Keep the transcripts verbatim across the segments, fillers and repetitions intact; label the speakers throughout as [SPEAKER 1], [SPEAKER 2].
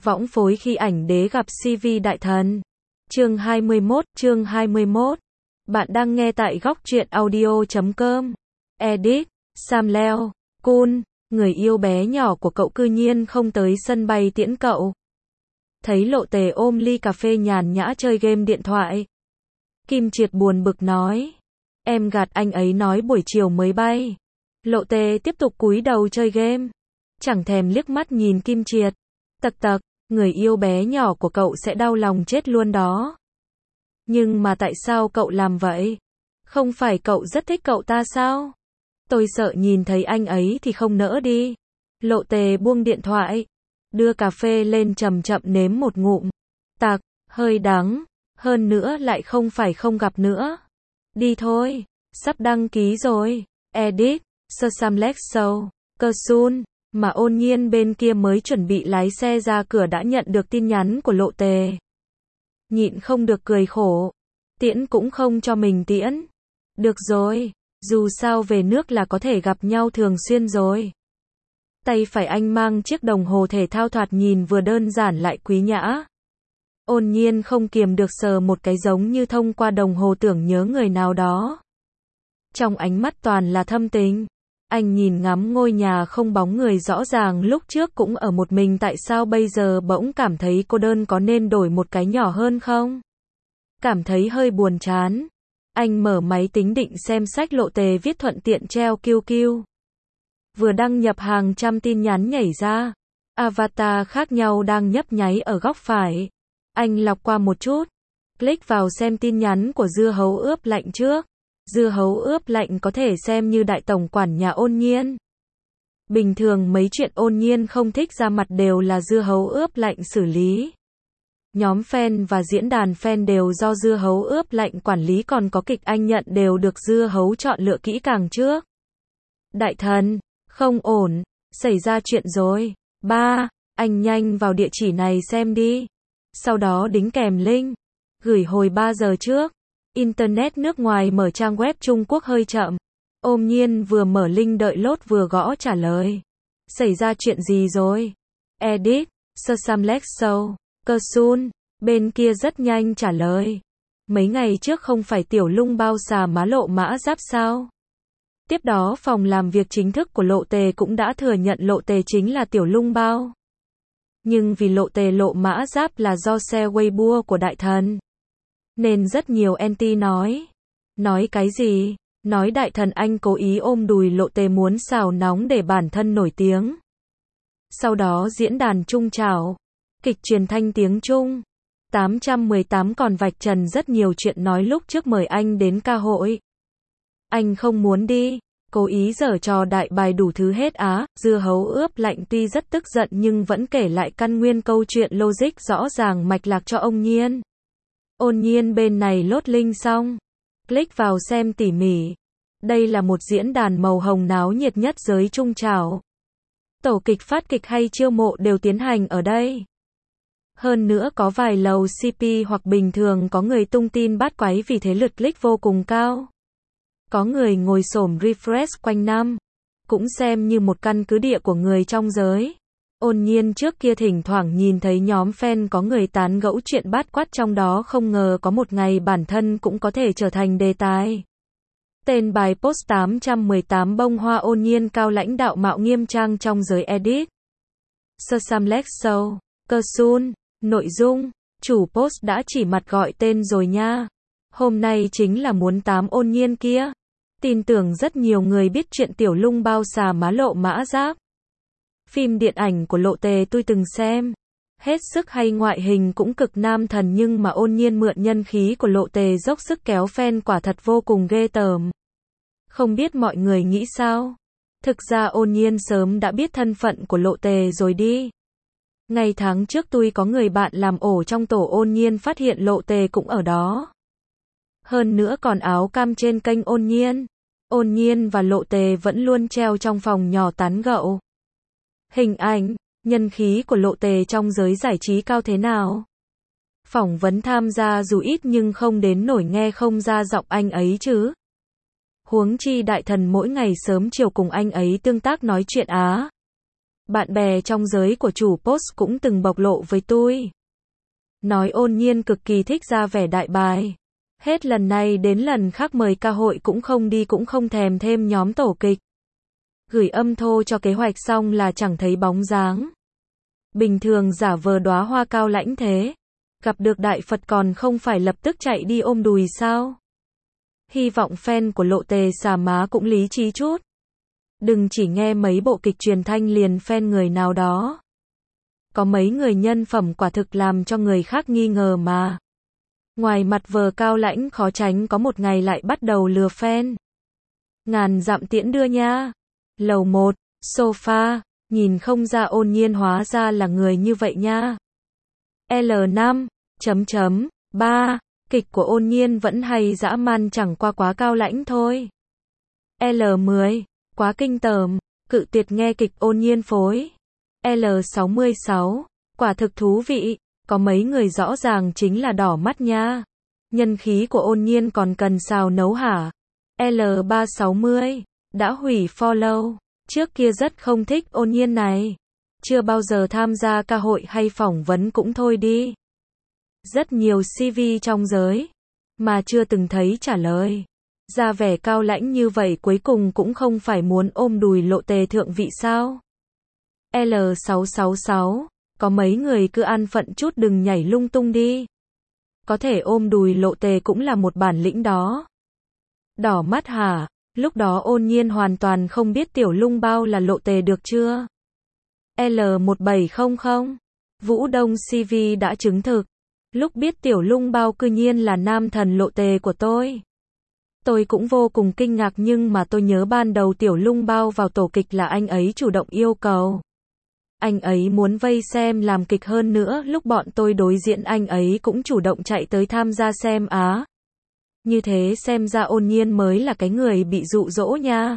[SPEAKER 1] Võng phối khi ảnh đế gặp xê vê đại thần. Chương hai mươi mốt, chương hai mươi mốt. Bạn đang nghe tại góc truyện audio chấm com. Edit, Sam Leo, Kun, người yêu bé nhỏ của cậu cư nhiên không tới sân bay tiễn cậu. Thấy Lộ Tề ôm ly cà phê nhàn nhã chơi game điện thoại. Kim Triệt buồn bực nói. Em gạt anh ấy nói buổi chiều mới bay. Lộ Tề tiếp tục cúi đầu chơi game. Chẳng thèm liếc mắt nhìn Kim Triệt. Tặc tặc, người yêu bé nhỏ của cậu sẽ đau lòng chết luôn đó. Nhưng mà tại sao cậu làm vậy? Không phải cậu rất thích cậu ta sao? Tôi sợ nhìn thấy anh ấy thì không nỡ đi. Lộ Tề buông điện thoại. Đưa cà phê lên chậm chậm nếm một ngụm. Tặc, hơi đắng. Hơn nữa lại không phải không gặp nữa. Đi thôi. Sắp đăng ký rồi. Edit, Sơ Samlex Show, Cơ Sun. Mà Ôn Nhiên bên kia mới chuẩn bị lái xe ra cửa đã nhận được tin nhắn của Lộ Tề. Nhịn không được cười khổ. Tiễn cũng không cho mình tiễn. Được rồi, dù sao về nước là có thể gặp nhau thường xuyên rồi. Tay phải anh mang chiếc đồng hồ thể thao thoạt nhìn vừa đơn giản lại quý nhã. Ôn Nhiên không kiềm được sờ một cái giống như thông qua đồng hồ tưởng nhớ người nào đó. Trong ánh mắt toàn là thâm tình. Anh nhìn ngắm ngôi nhà không bóng người rõ ràng lúc trước cũng ở một mình, tại sao bây giờ bỗng cảm thấy cô đơn, có nên đổi một cái nhỏ hơn không? Cảm thấy hơi buồn chán. Anh mở máy tính định xem sách Lộ Tề viết thuận tiện treo kiu kiu. Vừa đăng nhập hàng trăm tin nhắn nhảy ra. Avatar khác nhau đang nhấp nháy ở góc phải. Anh lọc qua một chút. Click vào xem tin nhắn của dưa hấu ướp lạnh trước. Dưa hấu ướp lạnh có thể xem như đại tổng quản nhà Ôn Nhiên. Bình thường mấy chuyện Ôn Nhiên không thích ra mặt đều là dưa hấu ướp lạnh xử lý. Nhóm fan và diễn đàn fan đều do dưa hấu ướp lạnh quản lý, còn có kịch anh nhận đều được dưa hấu chọn lựa kỹ càng trước. Đại thần, không ổn, xảy ra chuyện rồi. Ba, anh nhanh vào địa chỉ này xem đi. Sau đó đính kèm link. Gửi hồi ba giờ trước. Internet nước ngoài mở trang web Trung Quốc hơi chậm. Ôn Nhiên vừa mở link đợi lốt vừa gõ trả lời. Xảy ra chuyện gì rồi? Edit, Sơ Samlex Show, Cơ Sun. Bên kia rất nhanh trả lời. Mấy ngày trước không phải Tiểu Lung bao xà má lộ mã giáp sao? Tiếp đó phòng làm việc chính thức của Lộ Tề cũng đã thừa nhận Lộ Tề chính là Tiểu Lung bao. Nhưng vì Lộ Tề lộ mã giáp là do share Weibo của đại thần, nên rất nhiều anti nói. Nói cái gì? Nói đại thần anh cố ý ôm đùi Lộ Tề muốn xào nóng để bản thân nổi tiếng. Sau đó diễn đàn Trung trào. Kịch truyền thanh tiếng Trung. tám trăm mười tám còn vạch trần rất nhiều chuyện, nói lúc trước mời anh đến ca hội. Anh không muốn đi. Cố ý giở trò đại bài đủ thứ hết á. Dưa hấu ướp lạnh tuy rất tức giận nhưng vẫn kể lại căn nguyên câu chuyện logic rõ ràng mạch lạc cho Ôn Nhiên. Ôn Nhiên bên này lốt link xong. Click vào xem tỉ mỉ. Đây là một diễn đàn màu hồng náo nhiệt nhất giới Trung trào. Tổ kịch phát kịch hay chiêu mộ đều tiến hành ở đây. Hơn nữa có vài lầu xê pê hoặc bình thường có người tung tin bắt quái, vì thế lượt click vô cùng cao. Có người ngồi xổm refresh quanh năm. Cũng xem như một căn cứ địa của người trong giới. Ôn Nhiên trước kia thỉnh thoảng nhìn thấy nhóm fan có người tán gẫu chuyện bát quát trong đó, không ngờ có một ngày bản thân cũng có thể trở thành đề tài. Tên bài post tám trăm mười tám bông hoa Ôn Nhiên cao lãnh đạo mạo nghiêm trang trong giới edit. Sơ Samlex Show, Cơ Sun. Nội dung, chủ post đã chỉ mặt gọi tên rồi nha. Hôm nay chính là muốn tám Ôn Nhiên kia. Tin tưởng rất nhiều người biết chuyện Tiểu Lung bao xà má lộ mã giáp. Phim điện ảnh của Lộ Tề tôi từng xem. Hết sức hay, ngoại hình cũng cực nam thần, nhưng mà Ôn Nhiên mượn nhân khí của Lộ Tề dốc sức kéo fan, quả thật vô cùng ghê tởm. Không biết mọi người nghĩ sao? Thực ra Ôn Nhiên sớm đã biết thân phận của Lộ Tề rồi đi. Ngày tháng trước tôi có người bạn làm ổ trong tổ Ôn Nhiên, phát hiện Lộ Tề cũng ở đó. Hơn nữa còn áo cam trên kênh Ôn Nhiên. Ôn Nhiên và Lộ Tề vẫn luôn treo trong phòng nhỏ tán gẫu. Hình ảnh, nhân khí của Lộ Tề trong giới giải trí cao thế nào? Phỏng vấn tham gia dù ít nhưng không đến nổi nghe không ra giọng anh ấy chứ. Huống chi đại thần mỗi ngày sớm chiều cùng anh ấy tương tác nói chuyện á. Bạn bè trong giới của chủ post cũng từng bộc lộ với tôi. Nói Ôn Nhiên cực kỳ thích ra vẻ đại bài. Hết lần này đến lần khác mời ca hội cũng không đi cũng không thèm thêm nhóm tổ kịch. Gửi âm thô cho kế hoạch xong là chẳng thấy bóng dáng. Bình thường giả vờ đóa hoa cao lãnh thế. Gặp được đại Phật còn không phải lập tức chạy đi ôm đùi sao? Hy vọng fan của Lộ Tề xà má cũng lý trí chút. Đừng chỉ nghe mấy bộ kịch truyền thanh liền fan người nào đó. Có mấy người nhân phẩm quả thực làm cho người khác nghi ngờ mà. Ngoài mặt vờ cao lãnh khó tránh có một ngày lại bắt đầu lừa fan. Ngàn dặm tiễn đưa nha. Lầu một, sofa, nhìn không ra Ôn Nhiên hóa ra là người như vậy nha. L năm, chấm chấm, ba, kịch của Ôn Nhiên vẫn hay dã man chẳng qua quá cao lãnh thôi. L mười, quá kinh tởm, cự tuyệt nghe kịch Ôn Nhiên phối. L sáu mươi sáu, quả thực thú vị, có mấy người rõ ràng chính là đỏ mắt nha. Nhân khí của Ôn Nhiên còn cần xào nấu hả? L ba sáu mươi, đã hủy follow, trước kia rất không thích Ôn Nhiên này. Chưa bao giờ tham gia ca hội hay phỏng vấn cũng thôi đi. Rất nhiều xê vê trong giới, mà chưa từng thấy trả lời. Ra vẻ cao lãnh như vậy cuối cùng cũng không phải muốn ôm đùi Lộ Tề thượng vị sao? L sáu sáu sáu, có mấy người cứ an phận chút đừng nhảy lung tung đi. Có thể ôm đùi Lộ Tề cũng là một bản lĩnh đó. Đỏ mắt hả? Lúc đó Ôn Nhiên hoàn toàn không biết Tiểu Lung Bao là Lộ Tề được chưa? L một bảy không không, Vũ Đông xê vê đã chứng thực. Lúc biết Tiểu Lung Bao cư nhiên là nam thần Lộ Tề của tôi. Tôi cũng vô cùng kinh ngạc nhưng mà tôi nhớ ban đầu Tiểu Lung Bao vào tổ kịch là anh ấy chủ động yêu cầu. Anh ấy muốn vây xem làm kịch hơn nữa, lúc bọn tôi đối diễn anh ấy cũng chủ động chạy tới tham gia xem á. Như thế xem ra Ôn Nhiên mới là cái người bị dụ dỗ nha.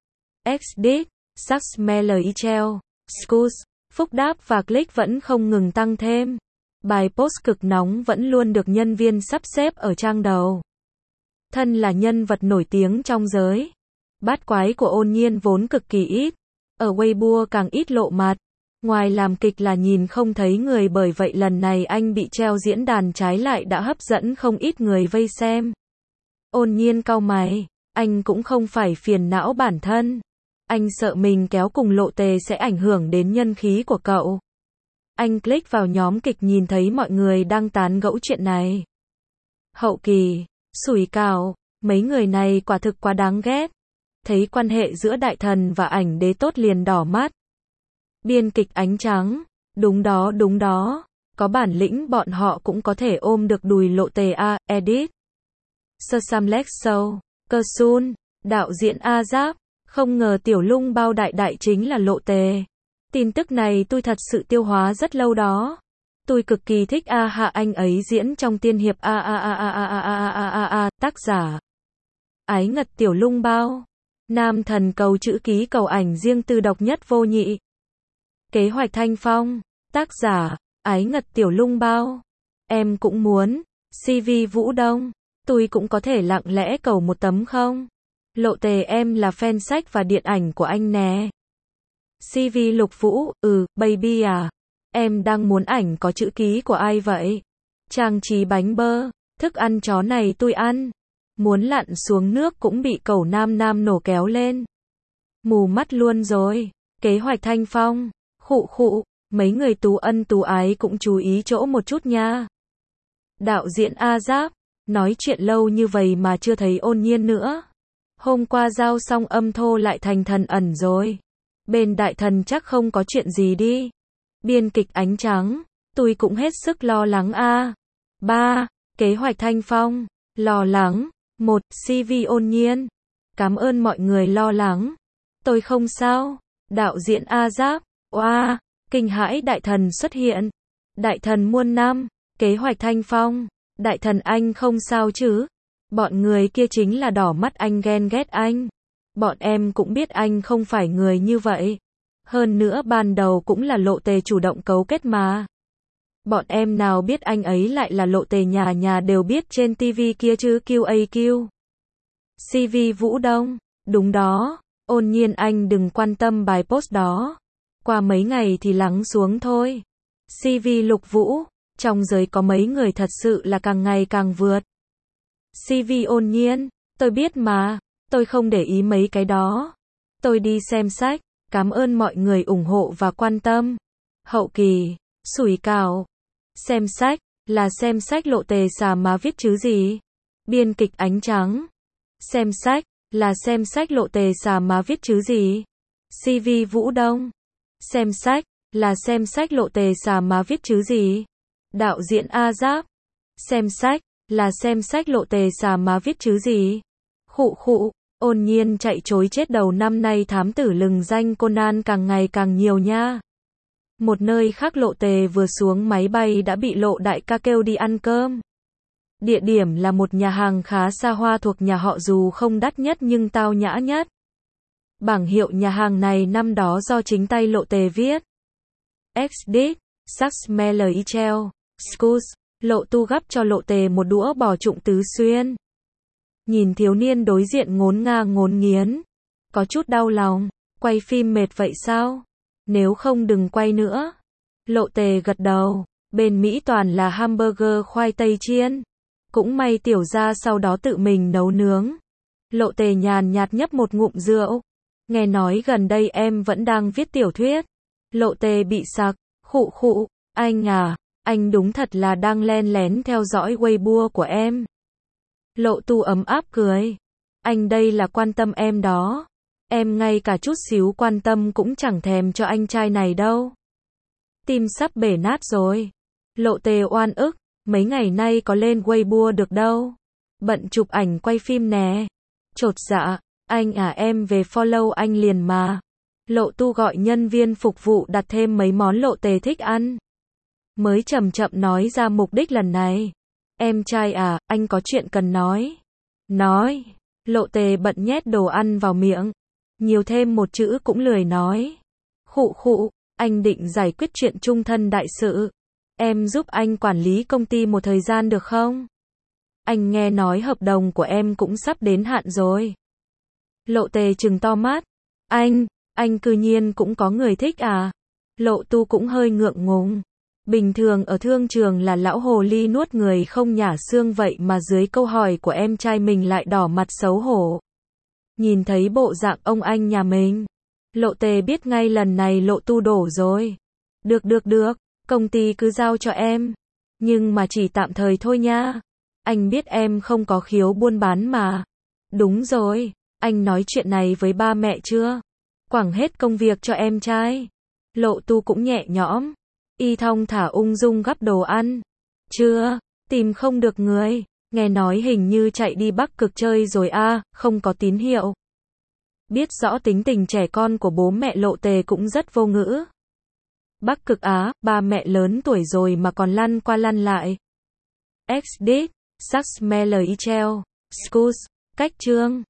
[SPEAKER 1] Xdic, Saxmelichel, Scus, phúc đáp và click vẫn không ngừng tăng thêm. Bài post cực nóng vẫn luôn được nhân viên sắp xếp ở trang đầu. Thân là nhân vật nổi tiếng trong giới, bát quái của Ôn Nhiên vốn cực kỳ ít. Ở Weibo càng ít lộ mặt. Ngoài làm kịch là nhìn không thấy người, bởi vậy lần này anh bị treo diễn đàn trái lại đã hấp dẫn không ít người vây xem. Ôn Nhiên cau mày, anh cũng không phải phiền não bản thân. Anh sợ mình kéo cùng Lộ Tề sẽ ảnh hưởng đến nhân khí của cậu. Anh click vào nhóm kịch nhìn thấy mọi người đang tán gẫu chuyện này. Hậu kỳ, sủi cảo, mấy người này quả thực quá đáng ghét. Thấy quan hệ giữa đại thần và ảnh đế tốt liền đỏ mắt. Biên kịch Ánh Trắng, đúng đó đúng đó, có bản lĩnh bọn họ cũng có thể ôm được đùi Lộ Tề a, edit. Sơ Samlex Show, Cơ Sun, đạo diễn A Giáp, không ngờ Tiểu Lung Bao đại đại chính là Lộ Tề. Tin tức này tôi thật sự tiêu hóa rất lâu đó. Tôi cực kỳ thích A Hạ, anh ấy diễn trong tiên hiệp a a a a a a a a a a, tác giả Ái Ngật Tiểu Lung Bao. Nam thần cầu chữ ký cầu ảnh riêng tư độc nhất vô nhị. Kế hoạch Thanh Phong, tác giả Ái Ngật Tiểu Lung Bao. Em cũng muốn. xê vê Vũ Đông, tôi cũng có thể lặng lẽ cầu một tấm không? Lộ Tề em là fan sách và điện ảnh của anh nè. xê vê Lục Vũ, ừ, baby à. Em đang muốn ảnh có chữ ký của ai vậy? Trang trí bánh bơ, thức ăn chó này tôi ăn. Muốn lặn xuống nước cũng bị cẩu nam nam nổ kéo lên. Mù mắt luôn rồi. Kế hoạch Thanh Phong, khụ khụ, mấy người tú ân tú ái cũng chú ý chỗ một chút nha. Đạo diễn A Giáp, nói chuyện lâu như vậy mà chưa thấy Ôn Nhiên nữa. Hôm qua giao xong âm thô lại thành thần ẩn rồi. Bên đại thần chắc không có chuyện gì đi. Biên kịch Ánh Trắng, tôi cũng hết sức lo lắng a. ba. Kế hoạch Thanh Phong, lo lắng. một. xê vê Ôn Nhiên. Cảm ơn mọi người lo lắng. Tôi không sao. Đạo diễn A Giáp, oa, kinh hãi đại thần xuất hiện. Đại thần muôn năm, kế hoạch Thanh Phong. Đại thần anh không sao chứ? Bọn người kia chính là đỏ mắt anh, ghen ghét anh. Bọn em cũng biết anh không phải người như vậy. Hơn nữa ban đầu cũng là Lộ Tề chủ động cấu kết mà. Bọn em nào biết anh ấy lại là Lộ Tề, nhà nhà đều biết trên ti vi kia chứ. quy a quy. xê vê Vũ Đông, đúng đó. Ôn Nhiên anh đừng quan tâm bài post đó. Qua mấy ngày thì lắng xuống thôi. xê vê Lục Vũ, trong giới có mấy người thật sự là càng ngày càng vượt. xê vê Ôn Nhiên, tôi biết mà, tôi không để ý mấy cái đó. Tôi đi xem sách, cảm ơn mọi người ủng hộ và quan tâm. Hậu Kỳ, Sủi Cảo. Xem sách, là xem sách Lộ Tề xà má viết chứ gì. Biên kịch Ánh Trắng. Xem sách, là xem sách Lộ Tề xà má viết chứ gì. xê vê Vũ Đông. Xem sách, là xem sách Lộ Tề xà má viết chứ gì. Đạo diễn A Giáp. Xem sách, là xem sách Lộ Tề xà má viết chứ gì. Khụ khụ, Ôn Nhiên chạy chối chết đầu năm nay thám tử lừng danh Conan càng ngày càng nhiều nha. Một nơi khác Lộ Tề vừa xuống máy bay đã bị Lộ đại ca kêu đi ăn cơm. Địa điểm là một nhà hàng khá xa hoa thuộc nhà họ dù không đắt nhất nhưng tao nhã nhất. Bảng hiệu nhà hàng này năm đó do chính tay Lộ Tề viết. Exit, Saxmelichel, Scus, Lộ Tu gắp cho Lộ Tề một đũa bò trụng tứ xuyên. Nhìn thiếu niên đối diện ngốn nga ngốn nghiến. Có chút đau lòng, quay phim mệt vậy sao? Nếu không đừng quay nữa. Lộ Tề gật đầu, bên Mỹ toàn là hamburger khoai tây chiên. Cũng may tiểu gia sau đó tự mình nấu nướng. Lộ Tề nhàn nhạt nhấp một ngụm rượu. Nghe nói gần đây em vẫn đang viết tiểu thuyết. Lộ Tề bị sặc, khụ khụ, anh à, anh đúng thật là đang len lén theo dõi Weibo của em. Lộ Tu ấm áp cười. Anh đây là quan tâm em đó. Em ngay cả chút xíu quan tâm cũng chẳng thèm cho anh trai này đâu. Tim sắp bể nát rồi. Lộ Tề oan ức, mấy ngày nay có lên Weibo được đâu. Bận chụp ảnh quay phim nè. Chột dạ, anh à em về follow anh liền mà. Lộ Tu gọi nhân viên phục vụ đặt thêm mấy món Lộ Tề thích ăn. Mới chậm chậm nói ra mục đích lần này. Em trai à, anh có chuyện cần nói. Nói. Lộ Tề bận nhét đồ ăn vào miệng. Nhiều thêm một chữ cũng lười nói. Khụ khụ, anh định giải quyết chuyện chung thân đại sự. Em giúp anh quản lý công ty một thời gian được không? Anh nghe nói hợp đồng của em cũng sắp đến hạn rồi. Lộ Tề trừng to mắt. Anh, anh cư nhiên cũng có người thích à? Lộ Tu cũng hơi ngượng ngùng. Bình thường ở thương trường là lão hồ ly nuốt người không nhả xương vậy mà dưới câu hỏi của em trai mình lại đỏ mặt xấu hổ. Nhìn thấy bộ dạng ông anh nhà mình, Lộ Tề biết ngay lần này Lộ Tu đổ rồi. Được được được, công ty cứ giao cho em. Nhưng mà chỉ tạm thời thôi nha. Anh biết em không có khiếu buôn bán mà. Đúng rồi, anh nói chuyện này với ba mẹ chưa? Quẳng hết công việc cho em trai. Lộ Tu cũng nhẹ nhõm. Y thong thả ung dung gắp đồ ăn. Chưa, tìm không được người. Nghe nói hình như chạy đi Bắc Cực chơi rồi a, à, không có tín hiệu. Biết rõ tính tình trẻ con của bố mẹ Lộ Tề cũng rất vô ngữ. Bắc Cực Á, ba mẹ lớn tuổi rồi mà còn lăn qua lăn lại. Exit, Saxmelichel, Scus, cách chương.